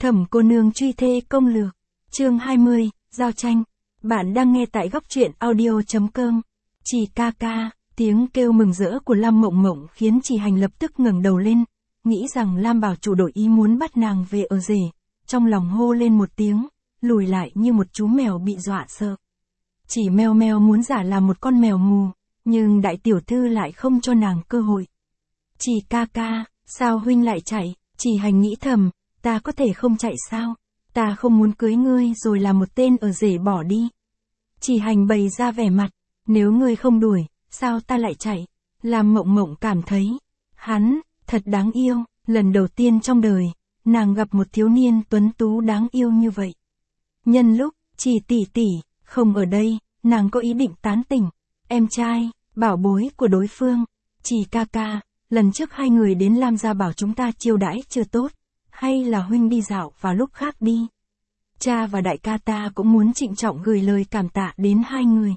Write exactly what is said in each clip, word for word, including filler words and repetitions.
Thẩm cô nương truy thê công lược. Chương hai mươi, giao tranh. Bạn đang nghe tại góc truyện audio.com. Chị ca ca, tiếng kêu mừng rỡ của Lam Mộng Mộng khiến chị Hành lập tức ngẩng đầu lên, nghĩ rằng Lam Bảo Chủ đổi ý muốn bắt nàng về ở rể, trong lòng hô lên một tiếng, lùi lại như một chú mèo bị dọa sợ. Chỉ meo meo muốn giả là một con mèo mù, nhưng đại tiểu thư lại không cho nàng cơ hội. Chị ca ca, sao huynh lại chạy? Chị Hành nghĩ thầm, ta có thể không chạy sao? Ta không muốn cưới ngươi rồi làm một tên ở rể bỏ đi. Chị Hành bày ra vẻ mặt, nếu ngươi không đuổi, sao ta lại chạy? Lam Mộng Mộng cảm thấy, hắn, thật đáng yêu, lần đầu tiên trong đời, nàng gặp một thiếu niên tuấn tú đáng yêu như vậy. Nhân lúc, chị tỷ tỷ, không ở đây, nàng có ý định tán tỉnh, em trai, bảo bối của đối phương, chị ca ca, lần trước hai người đến Lam gia bảo chúng ta chiêu đãi chưa tốt, hay là huynh đi dạo vào lúc khác đi. Cha và đại ca ta cũng muốn trịnh trọng gửi lời cảm tạ đến hai người.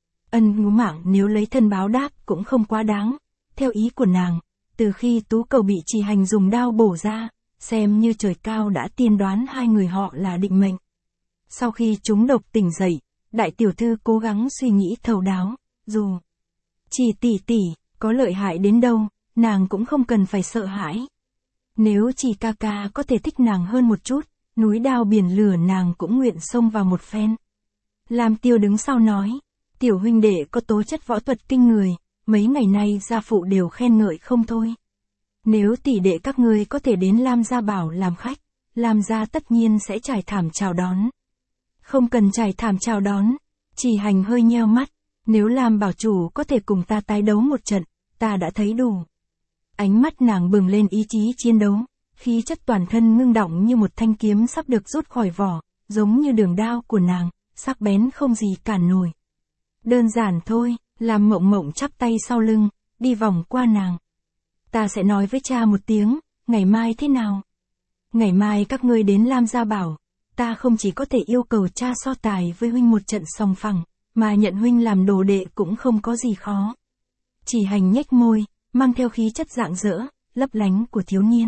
Ân ngũ mạng nếu lấy thân báo đáp cũng không quá đáng, theo ý của nàng, từ khi tú cầu bị chị Hành dùng đao bổ ra, xem như trời cao đã tiên đoán hai người họ là định mệnh. Sau khi chúng độc tỉnh dậy, đại tiểu thư cố gắng suy nghĩ thấu đáo, dù chị tỷ tỷ có lợi hại đến đâu, nàng cũng không cần phải sợ hãi. Nếu chị ca ca có thể thích nàng hơn một chút, núi đao biển lửa nàng cũng nguyện xông vào một phen. Lam Tiêu đứng sau nói, tiểu huynh đệ có tố chất võ thuật kinh người, mấy ngày nay gia phụ đều khen ngợi không thôi. Nếu tỷ đệ các ngươi có thể đến Lam gia bảo làm khách, Lam gia tất nhiên sẽ trải thảm chào đón. Không cần trải thảm chào đón, chị Hành hơi nheo mắt, nếu Lam bảo chủ có thể cùng ta tái đấu một trận, ta đã thấy đủ. Ánh mắt nàng bừng lên ý chí chiến đấu, khí chất toàn thân ngưng đọng như một thanh kiếm sắp được rút khỏi vỏ, giống như đường đao của nàng, sắc bén không gì cản nổi. Đơn giản thôi, Lam Mộng Mộng chắp tay sau lưng, đi vòng qua nàng. Ta sẽ nói với cha một tiếng, ngày mai thế nào? Ngày mai các ngươi đến Lam gia bảo, ta không chỉ có thể yêu cầu cha so tài với huynh một trận song phẳng, mà nhận huynh làm đồ đệ cũng không có gì khó. Chỉ Hành nhếch môi, mang theo khí chất rạng rỡ, lấp lánh của thiếu niên.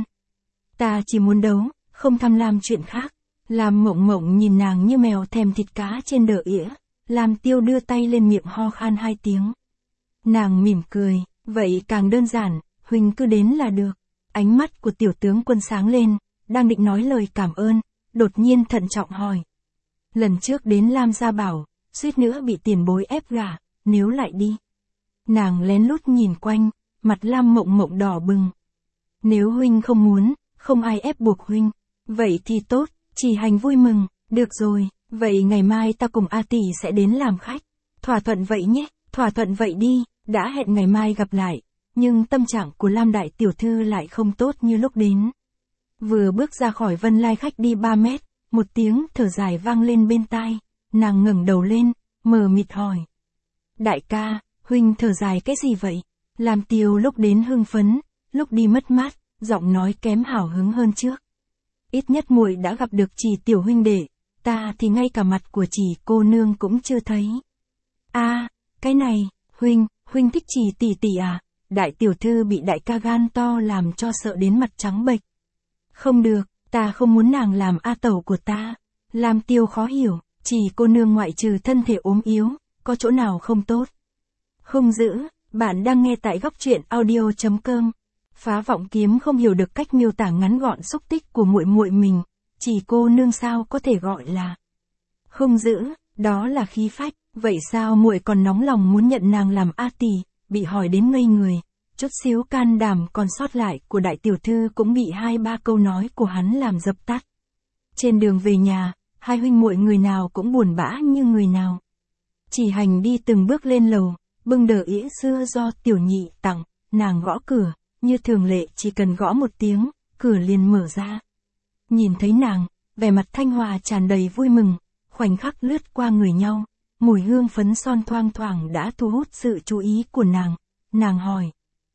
Ta chỉ muốn đấu, không tham lam chuyện khác. Lam Mộng Mộng nhìn nàng như mèo thèm thịt cá trên đờ ỉa. Lam Tiêu đưa tay lên miệng ho khan hai tiếng. Nàng mỉm cười, vậy càng đơn giản, huynh cứ đến là được. Ánh mắt của tiểu tướng quân sáng lên, đang định nói lời cảm ơn, đột nhiên thận trọng hỏi. Lần trước đến Lam gia bảo, suýt nữa bị tiền bối ép gả, nếu lại đi. Nàng lén lút nhìn quanh, mặt Lam Mộng Mộng đỏ bừng. Nếu huynh không muốn, không ai ép buộc huynh, vậy thì tốt, chỉ Hành vui mừng, được rồi, vậy ngày mai ta cùng A tỷ sẽ đến làm khách. Thỏa thuận vậy nhé, thỏa thuận vậy đi, đã hẹn ngày mai gặp lại, nhưng tâm trạng của Lam đại tiểu thư lại không tốt như lúc đến. Vừa bước ra khỏi Vân Lai khách đi ba mét, một tiếng thở dài vang lên bên tai, nàng ngẩng đầu lên, mờ mịt hỏi. Đại ca, huynh thở dài cái gì vậy? Lam Tiêu lúc đến hưng phấn, lúc đi mất mát, giọng nói kém hào hứng hơn trước. Ít nhất muội đã gặp được chị tiểu huynh đệ, ta thì ngay cả mặt của chị cô nương cũng chưa thấy. A, à, cái này, huynh, huynh thích chị tỷ tỷ à? Đại tiểu thư bị đại ca gan to làm cho sợ đến mặt trắng bệch. Không được, ta không muốn nàng làm a tẩu của ta. Lam Tiêu khó hiểu, chị cô nương ngoại trừ thân thể ốm yếu, có chỗ nào không tốt? Không giữ. Bạn đang nghe tại góc truyện audio.com. Phá Vọng Kiếm không hiểu được cách miêu tả ngắn gọn xúc tích của muội muội mình, chỉ cô nương sao có thể gọi là không giữ, đó là khí phách, vậy sao muội còn nóng lòng muốn nhận nàng làm a tỷ? Bị hỏi đến ngây người, chút xíu can đảm còn sót lại của đại tiểu thư cũng bị hai ba câu nói của hắn làm dập tắt. Trên đường về nhà, hai huynh muội người nào cũng buồn bã như người nào. Chỉ Hành đi từng bước lên lầu, bưng đờ ĩa xưa do tiểu nhị tặng, nàng gõ cửa, như thường lệ chỉ cần gõ một tiếng, cửa liền mở ra. Nhìn thấy nàng, vẻ mặt thanh hòa tràn đầy vui mừng, khoảnh khắc lướt qua người nhau, mùi hương phấn son thoang thoảng đã thu hút sự chú ý của nàng. Nàng hỏi,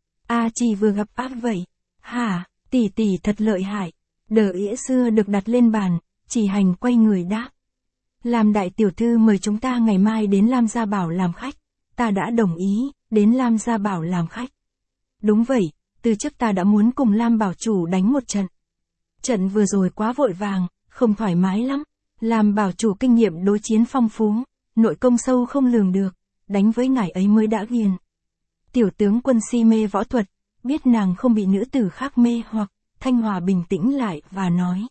a chị vừa gặp ác vậy? Hả, tỷ tỷ thật lợi hại. Đờ ĩa xưa được đặt lên bàn, Chỉ Hành quay người đáp. Làm đại tiểu thư mời chúng ta ngày mai đến Lam gia bảo làm khách. Ta đã đồng ý, đến Lam gia bảo làm khách. Đúng vậy, từ trước ta đã muốn cùng Lam bảo chủ đánh một trận. Trận vừa rồi quá vội vàng, không thoải mái lắm. Làm bảo chủ kinh nghiệm đối chiến phong phú, nội công sâu không lường được, đánh với ngài ấy mới đã ghiền. Tiểu tướng Quân si mê võ thuật, biết nàng không bị nữ tử khác mê hoặc, Thanh Hòa bình tĩnh lại và nói.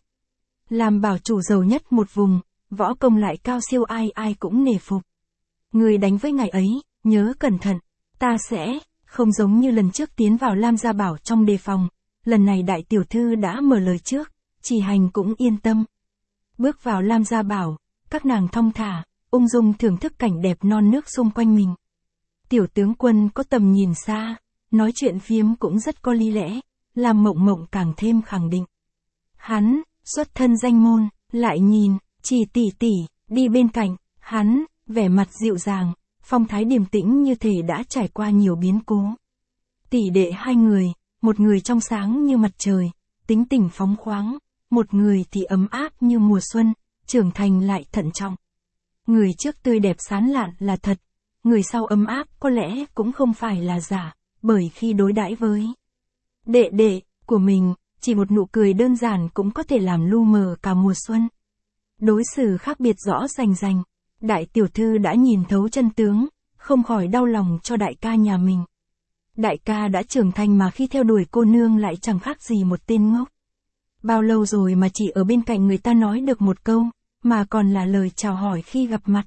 Làm bảo chủ giàu nhất một vùng, võ công lại cao siêu ai ai cũng nể phục. Người đánh với ngài ấy, nhớ cẩn thận, ta sẽ, không giống như lần trước tiến vào Lam Gia Bảo trong đề phòng, lần này đại tiểu thư đã mở lời trước, Chỉ Hành cũng yên tâm. Bước vào Lam Gia Bảo, các nàng thong thả, ung dung thưởng thức cảnh đẹp non nước xung quanh mình. Tiểu tướng Quân có tầm nhìn xa, nói chuyện phiếm cũng rất có lý lẽ, làm Mộng Mộng càng thêm khẳng định. Hắn, xuất thân danh môn, lại nhìn, Chỉ tỷ tỷ, đi bên cạnh, hắn, vẻ mặt dịu dàng, phong thái điềm tĩnh như thể đã trải qua nhiều biến cố. Tỷ đệ hai người, một người trong sáng như mặt trời, tính tình phóng khoáng, một người thì ấm áp như mùa xuân, trưởng thành lại thận trọng. Người trước tươi đẹp sán lạn là thật, người sau ấm áp có lẽ cũng không phải là giả, bởi khi đối đãi với đệ đệ của mình, chỉ một nụ cười đơn giản cũng có thể làm lu mờ cả mùa xuân. Đối xử khác biệt rõ rành rành, đại tiểu thư đã nhìn thấu chân tướng, không khỏi đau lòng cho đại ca nhà mình. Đại ca đã trưởng thành mà khi theo đuổi cô nương lại chẳng khác gì một tên ngốc. Bao lâu rồi mà chỉ ở bên cạnh người ta nói được một câu, mà còn là lời chào hỏi khi gặp mặt.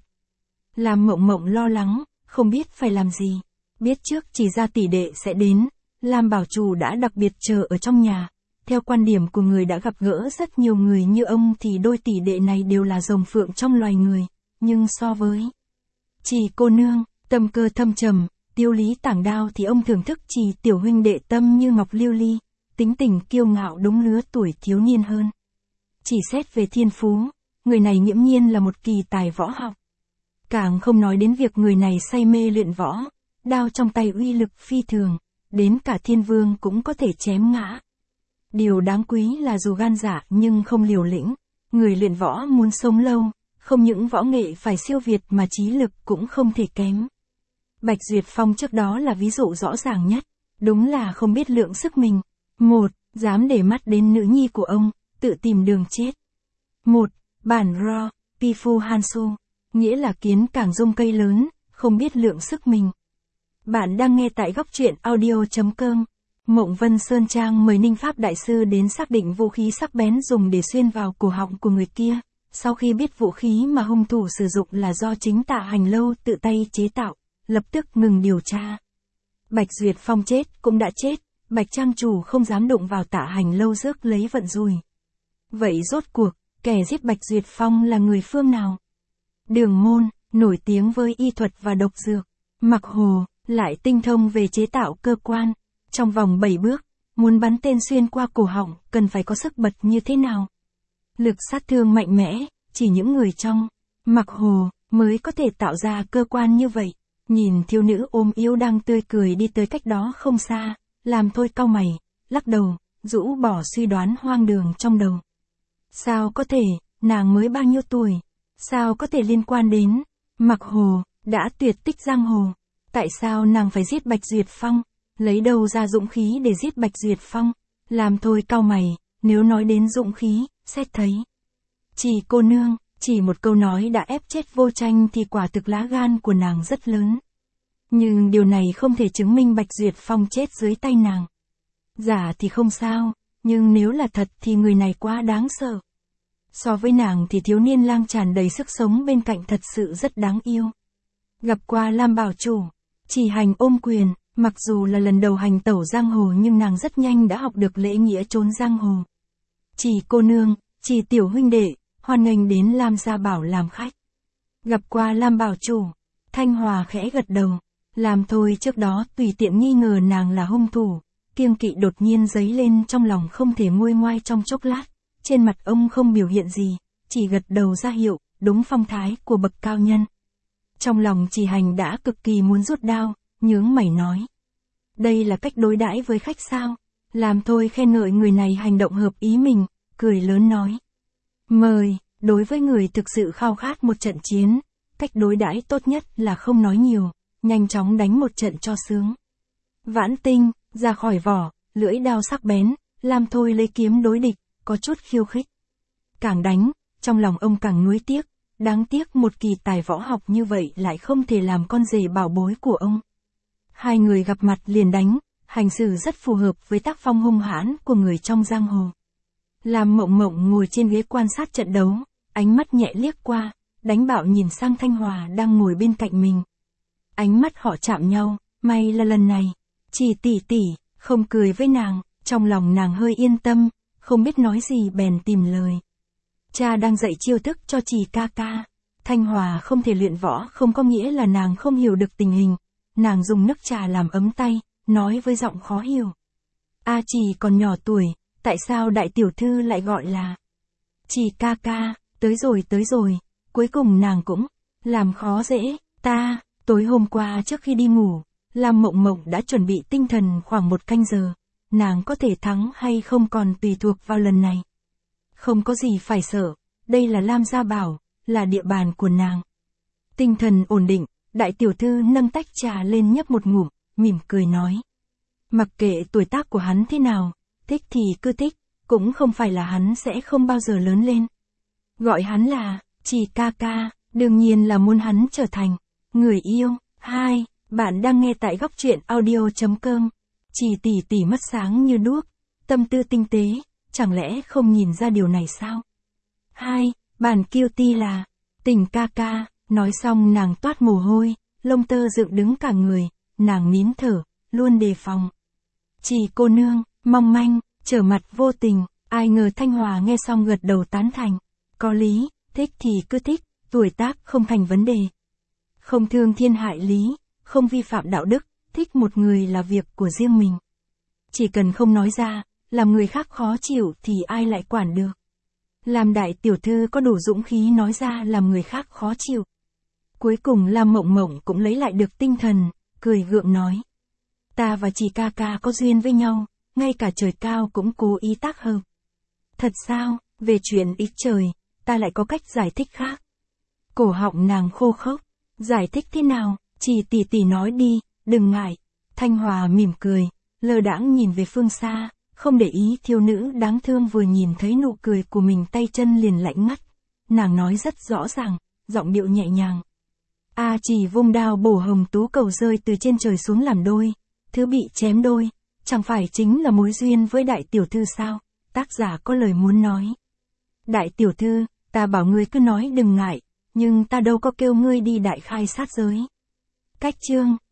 Làm Mộng Mộng lo lắng, không biết phải làm gì. Biết trước chỉ ra tỷ đệ sẽ đến, làm bảo chủ đã đặc biệt chờ ở trong nhà. Theo quan điểm của người đã gặp gỡ rất nhiều người như ông thì đôi tỷ đệ này đều là rồng phượng trong loài người, nhưng so với Chỉ cô nương, tâm cơ thâm trầm, tiêu lý tảng đao thì ông thưởng thức Chỉ tiểu huynh đệ tâm như ngọc lưu ly, tính tình kiêu ngạo đúng lứa tuổi thiếu niên hơn. Chỉ xét về thiên phú, người này nghiễm nhiên là một kỳ tài võ học. Càng không nói đến việc người này say mê luyện võ, đao trong tay uy lực phi thường, đến cả thiên vương cũng có thể chém ngã. Điều đáng quý là dù gan dạ nhưng không liều lĩnh, người luyện võ muốn sống lâu, không những võ nghệ phải siêu việt mà trí lực cũng không thể kém. Bạch Duyệt Phong trước đó là ví dụ rõ ràng nhất, đúng là không biết lượng sức mình. Một, dám để mắt đến nữ nhi của ông, tự tìm đường chết. Một, bản ro, pifu hansu, nghĩa là kiến càng rung cây lớn, không biết lượng sức mình. Bạn đang nghe tại góc truyện audio chấm com. Mộng Vân Sơn Trang mời Ninh Pháp Đại Sư đến xác định vũ khí sắc bén dùng để xuyên vào cổ họng của người kia. Sau khi biết vũ khí mà hung thủ sử dụng là do chính Tạ Hành Lâu tự tay chế tạo, lập tức ngừng điều tra. Bạch Duyệt Phong chết cũng đã chết, Bạch Trang chủ không dám đụng vào Tạ Hành Lâu rước lấy vận rủi. Vậy rốt cuộc, kẻ giết Bạch Duyệt Phong là người phương nào? Đường Môn, nổi tiếng với y thuật và độc dược. Mặc Hồ, lại tinh thông về chế tạo cơ quan. Trong vòng bảy bước, muốn bắn tên xuyên qua cổ họng, cần phải có sức bật như thế nào? Lực sát thương mạnh mẽ, chỉ những người trong Mặc Hồ mới có thể tạo ra cơ quan như vậy. Nhìn thiếu nữ ôm yếu đang tươi cười đi tới cách đó không xa, làm Thôi cau mày, lắc đầu, rũ bỏ suy đoán hoang đường trong đầu. Sao có thể, nàng mới bao nhiêu tuổi? Sao có thể liên quan đến Mặc Hồ, đã tuyệt tích giang hồ? Tại sao nàng phải giết Bạch Duyệt Phong? Lấy đâu ra dũng khí để giết Bạch Duyệt Phong? Làm Thôi cau mày, nếu nói đến dũng khí, xét thấy Chỉ cô nương, chỉ một câu nói đã ép chết Vô Tranh thì quả thực lá gan của nàng rất lớn. Nhưng điều này không thể chứng minh Bạch Duyệt Phong chết dưới tay nàng. Giả thì không sao, nhưng nếu là thật thì người này quá đáng sợ. So với nàng thì thiếu niên lang tràn đầy sức sống bên cạnh thật sự rất đáng yêu. Gặp qua Lam bảo chủ, Chỉ Hành ôm quyền, mặc dù là lần đầu hành tẩu giang hồ nhưng nàng rất nhanh đã học được lễ nghĩa trốn giang hồ. Chỉ cô nương, Chỉ tiểu huynh đệ, hoan nghênh đến Lam Gia Bảo làm khách. Gặp qua Lam bảo chủ, Thanh Hòa khẽ gật đầu. Làm Thôi trước đó tùy tiện nghi ngờ nàng là hung thủ, kiêng kỵ đột nhiên dấy lên trong lòng không thể nguôi ngoai trong chốc lát. Trên mặt ông không biểu hiện gì, chỉ gật đầu ra hiệu, đúng phong thái của bậc cao nhân. Trong lòng Chỉ Hành đã cực kỳ muốn rút đao, nhướng mày nói. Đây là cách đối đãi với khách sao? Làm Thôi khen ngợi người này hành động hợp ý mình, cười lớn nói. Mời, đối với người thực sự khao khát một trận chiến, cách đối đãi tốt nhất là không nói nhiều, nhanh chóng đánh một trận cho sướng. Vãn tinh, ra khỏi vỏ, lưỡi đao sắc bén, Làm Thôi lấy kiếm đối địch, có chút khiêu khích. Càng đánh, trong lòng ông càng nuối tiếc, đáng tiếc một kỳ tài võ học như vậy lại không thể làm con rể bảo bối của ông. Hai người gặp mặt liền đánh, hành xử rất phù hợp với tác phong hung hãn của người trong giang hồ. Lam Mộng Mộng ngồi trên ghế quan sát trận đấu, ánh mắt nhẹ liếc qua, đánh bạo nhìn sang Thanh Hòa đang ngồi bên cạnh mình. Ánh mắt họ chạm nhau, may là lần này, chỉ tỷ tỷ, không cười với nàng, trong lòng nàng hơi yên tâm, không biết nói gì bèn tìm lời. Cha đang dạy chiêu thức cho Trì ca ca. Thanh Hòa không thể luyện võ không có nghĩa là nàng không hiểu được tình hình. Nàng dùng nước trà làm ấm tay, nói với giọng khó hiểu. A Trì còn nhỏ tuổi, tại sao đại tiểu thư lại gọi là Trì ca ca, tới rồi tới rồi, cuối cùng nàng cũng làm khó dễ, ta, tối hôm qua trước khi đi ngủ, Lam Mộng Mộng đã chuẩn bị tinh thần khoảng một canh giờ, nàng có thể thắng hay không còn tùy thuộc vào lần này. Không có gì phải sợ, đây là Lam Gia Bảo, là địa bàn của nàng. Tinh thần ổn định, đại tiểu thư nâng tách trà lên nhấp một ngụm, mỉm cười nói. Mặc kệ tuổi tác của hắn thế nào, thích thì cứ thích, cũng không phải là hắn sẽ không bao giờ lớn lên. Gọi hắn là, Trì ca ca, đương nhiên là muốn hắn trở thành người yêu. Hai, bạn đang nghe tại góc truyện audio chấm com. Trì tỷ tỷ mắt sáng như đuốc, tâm tư tinh tế, chẳng lẽ không nhìn ra điều này sao? Hai, bản kiêu ti là, Tình ca ca, nói xong nàng toát mồ hôi, lông tơ dựng đứng cả người, nàng nín thở, luôn đề phòng. Trì cô nương, mong manh, trở mặt vô tình, ai ngờ Thanh Hòa nghe xong gật đầu tán thành. Có lý, thích thì cứ thích, tuổi tác không thành vấn đề. Không thương thiên hại lý, không vi phạm đạo đức, thích một người là việc của riêng mình. Chỉ cần không nói ra, làm người khác khó chịu thì ai lại quản được. Làm đại tiểu thư có đủ dũng khí nói ra làm người khác khó chịu. Cuối cùng Lam Mộng Mộng cũng lấy lại được tinh thần, cười gượng nói. Ta và Trì ca ca có duyên với nhau, ngay cả trời cao cũng cố ý tác hợp. Thật sao, về chuyện ý trời, ta lại có cách giải thích khác. Cổ họng nàng khô khốc, giải thích thế nào, Trì tỷ tỷ nói đi, đừng ngại. Thanh Hòa mỉm cười, lơ đãng nhìn về phương xa, không để ý thiếu nữ đáng thương vừa nhìn thấy nụ cười của mình tay chân liền lạnh ngắt. Nàng nói rất rõ ràng, giọng điệu nhẹ nhàng. A Trì vung đao bổ hồng tú cầu rơi từ trên trời xuống làm đôi, thứ bị chém đôi, chẳng phải chính là mối duyên với đại tiểu thư sao? Tác giả có lời muốn nói. Đại tiểu thư, ta bảo ngươi cứ nói đừng ngại, nhưng ta đâu có kêu ngươi đi đại khai sát giới. Cách chương.